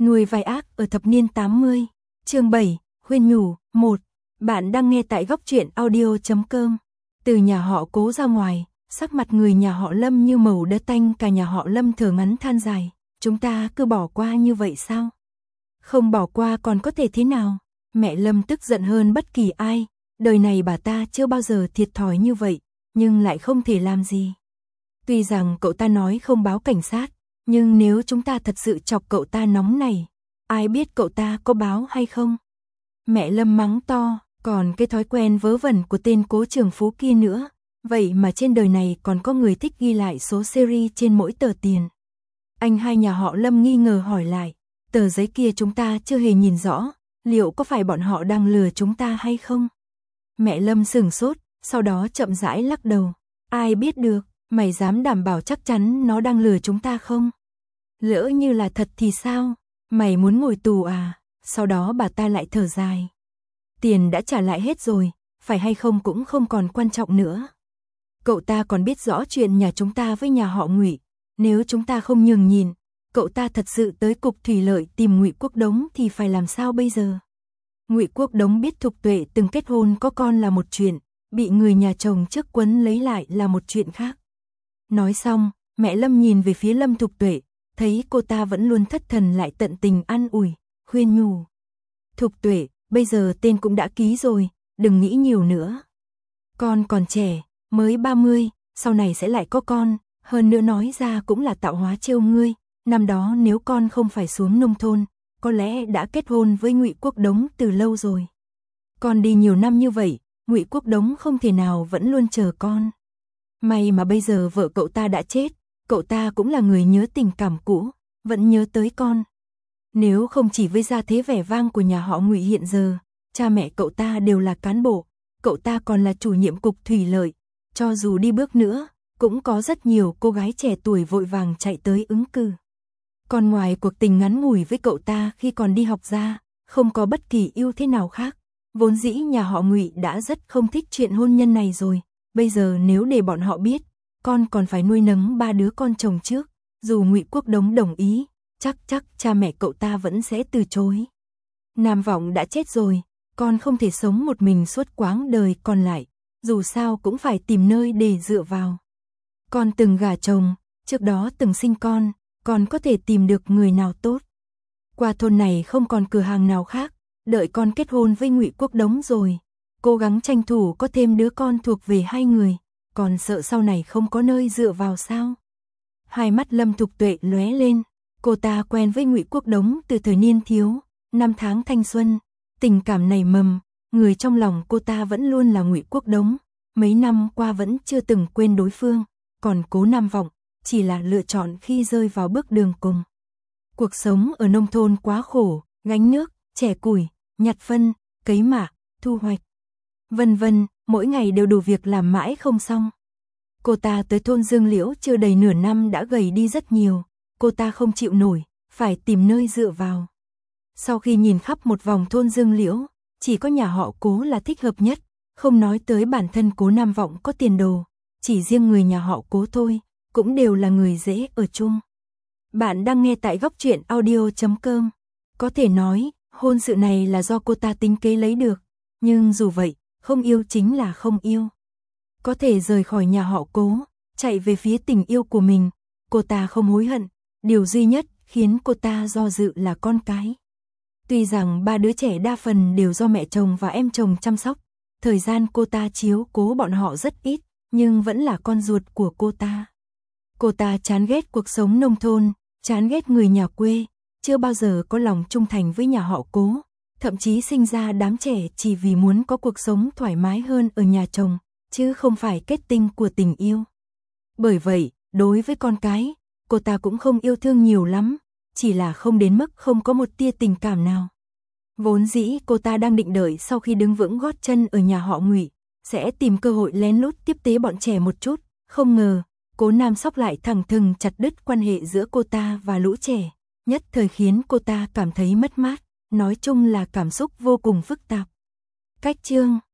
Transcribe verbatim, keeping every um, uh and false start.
Nuôi vai ác ở thập niên tám mươi. Chương bảy, khuyên nhủ. một. Bạn đang nghe tại góc truyện audio chấm com. Từ nhà họ Cố ra ngoài, sắc mặt người nhà họ Lâm như màu đất tanh, cả nhà họ Lâm thở ngắn than dài. Chúng ta cứ bỏ qua như vậy sao? Không bỏ qua còn có thể thế nào? Mẹ Lâm tức giận hơn bất kỳ ai. Đời này bà ta chưa bao giờ thiệt thòi như vậy, nhưng lại không thể làm gì. Tuy rằng cậu ta nói không báo cảnh sát, nhưng nếu chúng ta thật sự chọc cậu ta nóng này, ai biết cậu ta có báo hay không? Mẹ Lâm mắng to, còn cái thói quen vớ vẩn của tên Cố Trường Phú kia nữa. Vậy mà trên đời này còn có người thích ghi lại số series trên mỗi tờ tiền. Anh hai nhà họ Lâm nghi ngờ hỏi lại, tờ giấy kia chúng ta chưa hề nhìn rõ, liệu có phải bọn họ đang lừa chúng ta hay không? Mẹ Lâm sửng sốt, sau đó chậm rãi lắc đầu. Ai biết được, mày dám đảm bảo chắc chắn nó đang lừa chúng ta không? Lỡ như là thật thì sao? Mày muốn ngồi tù à? Sau đó bà ta lại thở dài. Tiền đã trả lại hết rồi, phải hay không cũng không còn quan trọng nữa. Cậu ta còn biết rõ chuyện nhà chúng ta với nhà họ Ngụy, nếu chúng ta không nhường nhìn, cậu ta thật sự tới cục thủy lợi tìm Ngụy Quốc Đống thì phải làm sao bây giờ? Ngụy Quốc Đống biết Thục Tuệ từng kết hôn có con là một chuyện, bị người nhà chồng trước quấn lấy lại là một chuyện khác. Nói xong, mẹ Lâm nhìn về phía Lâm Thục Tuệ, thấy cô ta vẫn luôn thất thần lại tận tình an ủi, khuyên nhủ. Thục Tuệ, bây giờ tên cũng đã ký rồi, đừng nghĩ nhiều nữa. Con còn trẻ, mới ba mươi, sau này sẽ lại có con, hơn nữa nói ra cũng là tạo hóa trêu ngươi. Năm đó nếu con không phải xuống nông thôn, có lẽ đã kết hôn với Ngụy Quốc Đống từ lâu rồi. Con đi nhiều năm như vậy, Ngụy Quốc Đống không thể nào vẫn luôn chờ con. May mà bây giờ vợ cậu ta đã chết, cậu ta cũng là người nhớ tình cảm cũ, vẫn nhớ tới con. Nếu không chỉ với gia thế vẻ vang của nhà họ Ngụy hiện giờ, cha mẹ cậu ta đều là cán bộ, cậu ta còn là chủ nhiệm cục thủy lợi, cho dù đi bước nữa, cũng có rất nhiều cô gái trẻ tuổi vội vàng chạy tới ứng cử. Còn ngoài cuộc tình ngắn ngủi với cậu ta khi còn đi học ra, không có bất kỳ ưu thế nào khác. Vốn dĩ nhà họ Ngụy đã rất không thích chuyện hôn nhân này rồi, bây giờ nếu để bọn họ biết, con còn phải nuôi nấng ba đứa con chồng trước, dù Ngụy Quốc Đống đồng ý, chắc chắc cha mẹ cậu ta vẫn sẽ từ chối. Nam Vọng đã chết rồi, con không thể sống một mình suốt quãng đời còn lại, dù sao cũng phải tìm nơi để dựa vào. Con từng gả chồng, trước đó từng sinh con, con có thể tìm được người nào tốt. Qua thôn này không còn cửa hàng nào khác, đợi con kết hôn với Ngụy Quốc Đống rồi, cố gắng tranh thủ có thêm đứa con thuộc về hai người, còn sợ sau này không có nơi dựa vào sao? Hai mắt Lâm Thục Tuệ lóe lên, cô ta quen với Ngụy Quốc Đống từ thời niên thiếu, năm tháng thanh xuân, tình cảm nảy mầm, người trong lòng cô ta vẫn luôn là Ngụy Quốc Đống, mấy năm qua vẫn chưa từng quên đối phương, còn Cố Nam Vọng chỉ là lựa chọn khi rơi vào bước đường cùng. Cuộc sống ở nông thôn quá khổ, gánh nước, chẻ củi, nhặt phân, cấy mạ, thu hoạch, vân vân, mỗi ngày đều đủ việc làm mãi không xong. Cô ta tới thôn Dương Liễu chưa đầy nửa năm đã gầy đi rất nhiều, cô ta không chịu nổi, phải tìm nơi dựa vào. Sau khi nhìn khắp một vòng thôn Dương Liễu, chỉ có nhà họ Cố là thích hợp nhất, không nói tới bản thân Cố Nam Vọng có tiền đồ, chỉ riêng người nhà họ Cố thôi, cũng đều là người dễ ở chung. Bạn đang nghe tại góc truyện audio chấm com. Có thể nói, hôn sự này là do cô ta tính kế lấy được, nhưng dù vậy, không yêu chính là không yêu. Có thể rời khỏi nhà họ Cố, chạy về phía tình yêu của mình, cô ta không hối hận, điều duy nhất khiến cô ta do dự là con cái. Tuy rằng ba đứa trẻ đa phần đều do mẹ chồng và em chồng chăm sóc, thời gian cô ta chiếu cố bọn họ rất ít, nhưng vẫn là con ruột của cô ta. Cô ta chán ghét cuộc sống nông thôn, chán ghét người nhà quê, chưa bao giờ có lòng trung thành với nhà họ Cố, thậm chí sinh ra đám trẻ chỉ vì muốn có cuộc sống thoải mái hơn ở nhà chồng, chứ không phải kết tinh của tình yêu. Bởi vậy, đối với con cái, cô ta cũng không yêu thương nhiều lắm, chỉ là không đến mức không có một tia tình cảm nào. Vốn dĩ cô ta đang định đợi sau khi đứng vững gót chân ở nhà họ Ngụy, sẽ tìm cơ hội lén lút tiếp tế bọn trẻ một chút, không ngờ, Cố Nam Sóc lại thẳng thừng chặt đứt quan hệ giữa cô ta và lũ trẻ, nhất thời khiến cô ta cảm thấy mất mát, nói chung là cảm xúc vô cùng phức tạp. Cách chương